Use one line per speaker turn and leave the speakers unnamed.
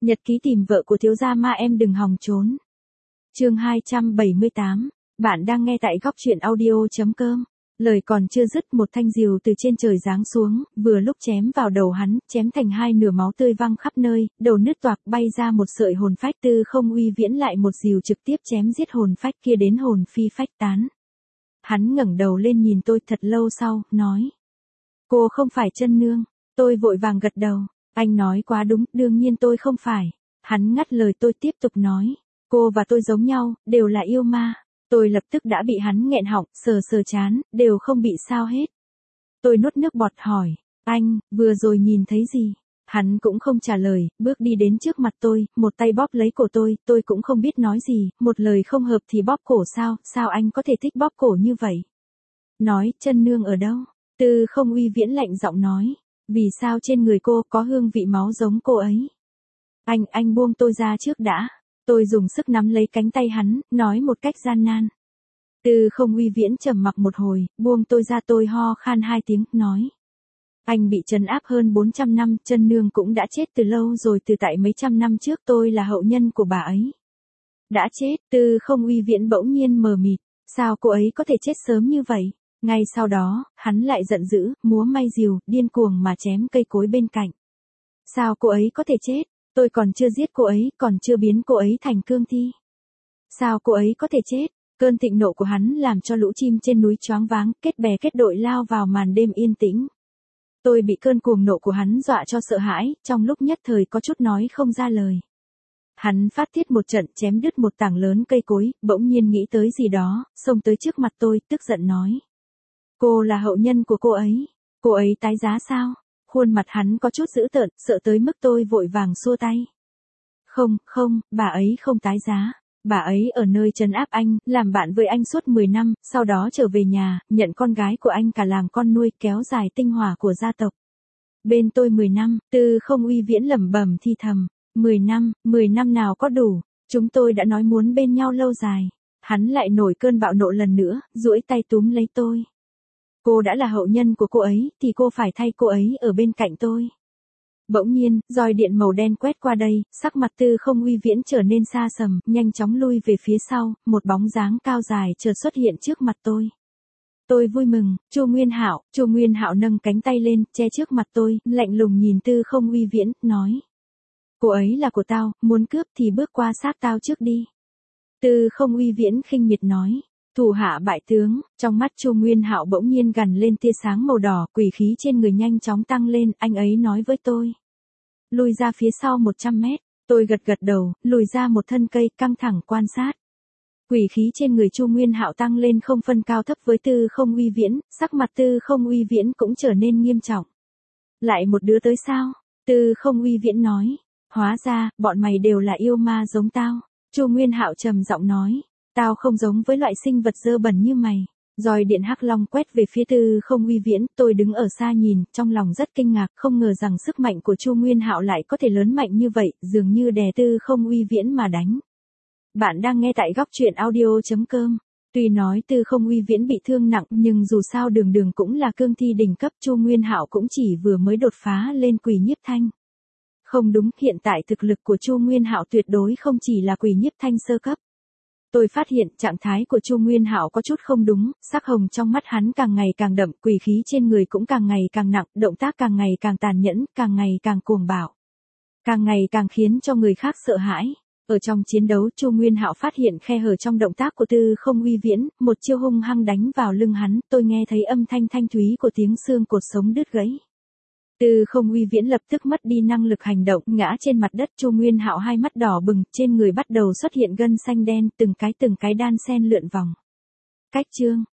Nhật ký tìm vợ của thiếu gia ma em đừng hòng trốn. Chương 278. Bạn đang nghe tại góc truyện audio.com. Lời còn chưa dứt, một thanh diều từ trên trời giáng xuống, vừa lúc chém vào đầu hắn, chém thành hai nửa, máu tươi văng khắp nơi, đầu nứt toạc, bay ra một sợi hồn phách. Tư Không Uy Viễn lại một diều trực tiếp chém giết hồn phách kia đến hồn phi phách tán. Hắn ngẩng đầu lên nhìn tôi thật lâu sau, nói: "Cô không phải Chân Nương." Tôi vội vàng gật đầu: "Anh nói quá đúng, đương nhiên tôi không phải." Hắn ngắt lời tôi tiếp tục nói: "Cô và tôi giống nhau, đều là yêu ma." Tôi lập tức đã bị hắn nghẹn họng, sờ sờ trán, đều không bị sao hết. Tôi nuốt nước bọt hỏi: "Anh, vừa rồi nhìn thấy gì?" Hắn cũng không trả lời, bước đi đến trước mặt tôi, một tay bóp lấy cổ tôi cũng không biết nói gì, một lời không hợp thì bóp cổ sao, sao anh có thể thích bóp cổ như vậy? Nói, Chân Nương ở đâu? Tư Không Uy Viễn lạnh giọng nói: "Vì sao trên người cô có hương vị máu giống cô ấy?" Anh buông tôi ra trước đã." Tôi dùng sức nắm lấy cánh tay hắn, nói một cách gian nan. Tư Không Uy Viễn trầm mặc một hồi, buông tôi ra. Tôi ho khan hai tiếng, nói: "Anh bị trấn áp hơn 400 năm, Chân Nương cũng đã chết từ lâu rồi, từ tại mấy trăm năm trước, tôi là hậu nhân của bà ấy." "Đã chết?" Tư Không Uy Viễn bỗng nhiên mờ mịt. "Sao cô ấy có thể chết sớm như vậy?" Ngay sau đó, hắn lại giận dữ, múa may diều, điên cuồng mà chém cây cối bên cạnh. "Sao cô ấy có thể chết? Tôi còn chưa giết cô ấy, còn chưa biến cô ấy thành cương thi. Sao cô ấy có thể chết?" Cơn thịnh nộ của hắn làm cho lũ chim trên núi choáng váng, kết bè kết đội lao vào màn đêm yên tĩnh. Tôi bị cơn cuồng nộ của hắn dọa cho sợ hãi, trong lúc nhất thời có chút nói không ra lời. Hắn phát tiết một trận, chém đứt một tảng lớn cây cối, bỗng nhiên nghĩ tới gì đó, xông tới trước mặt tôi, tức giận nói: "Cô là hậu nhân của cô ấy. Cô ấy tái giá sao?" Khuôn mặt hắn có chút dữ tợn, sợ tới mức tôi vội vàng xua tay. Không, bà ấy không tái giá. Bà ấy ở nơi trấn áp anh, làm bạn với anh suốt 10 năm, sau đó trở về nhà, nhận con gái của anh cả làm con nuôi, kéo dài tinh hoa của gia tộc. Bên tôi 10 năm, Tư Không Uy Viễn lẩm bẩm thì thầm. 10 năm nào có đủ, chúng tôi đã nói muốn bên nhau lâu dài." Hắn lại nổi cơn bạo nộ lần nữa, duỗi tay túm lấy tôi. "Cô đã là hậu nhân của cô ấy, thì cô phải thay cô ấy ở bên cạnh tôi." Bỗng nhiên, roi điện màu đen quét qua đây, sắc mặt Tư Không Uy Viễn trở nên xa sầm, nhanh chóng lui về phía sau, một bóng dáng cao dài chợt xuất hiện trước mặt tôi. Tôi vui mừng: "Chu Nguyên Hạo." Chu Nguyên Hạo nâng cánh tay lên, che trước mặt tôi, lạnh lùng nhìn Tư Không Uy Viễn, nói: "Cô ấy là của tao, muốn cướp thì bước qua xác tao trước đi." Tư Không Uy Viễn khinh miệt nói: "Thủ hạ bại tướng." Trong mắt Chu Nguyên Hạo bỗng nhiên gằn lên tia sáng màu đỏ, quỷ khí trên người nhanh chóng tăng lên, anh ấy nói với tôi: "Lùi ra phía sau 100 mét." Tôi gật đầu, lùi ra một thân cây, căng thẳng quan sát. Quỷ khí trên người Chu Nguyên Hạo tăng lên không phân cao thấp với Tư Không Uy Viễn, sắc mặt Tư Không Uy Viễn cũng trở nên nghiêm trọng. "Lại một đứa tới sao?" Tư Không Uy Viễn nói. "Hóa ra, bọn mày đều là yêu ma giống tao." Chu Nguyên Hạo trầm giọng nói: "Tao không giống với loại sinh vật dơ bẩn như mày." Roi điện hắc long quét về phía Tư Không Uy Viễn, tôi đứng ở xa nhìn, trong lòng rất kinh ngạc, không ngờ rằng sức mạnh của Chu Nguyên Hạo lại có thể lớn mạnh như vậy, dường như đè Tư Không Uy Viễn mà đánh. Bạn đang nghe tại góc truyện audio.com. Tuy nói Tư Không Uy Viễn bị thương nặng, nhưng dù sao đường đường cũng là cương thi đỉnh cấp, Chu Nguyên Hạo cũng chỉ vừa mới đột phá lên quỷ nhiếp thanh. Không đúng, hiện tại thực lực của Chu Nguyên Hạo tuyệt đối không chỉ là quỷ nhiếp thanh sơ cấp. Tôi phát hiện trạng thái của Chu Nguyên Hạo có chút không đúng, sắc hồng trong mắt hắn càng ngày càng đậm, quỷ khí trên người cũng càng ngày càng nặng, động tác càng ngày càng tàn nhẫn, càng ngày càng cuồng bạo, càng ngày càng khiến cho người khác sợ hãi. Ở trong chiến đấu, Chu Nguyên Hạo phát hiện khe hở trong động tác của Tư Không Uy Viễn, một chiêu hung hăng đánh vào lưng hắn, tôi nghe thấy âm thanh thanh thúy của tiếng xương cột sống đứt gãy. Tư Không Uy Viễn lập tức mất đi năng lực hành động, ngã trên mặt đất. Chu Nguyên Hạo hai mắt đỏ bừng, trên người bắt đầu xuất hiện gân xanh đen, từng cái đan xen lượn vòng. Cách chương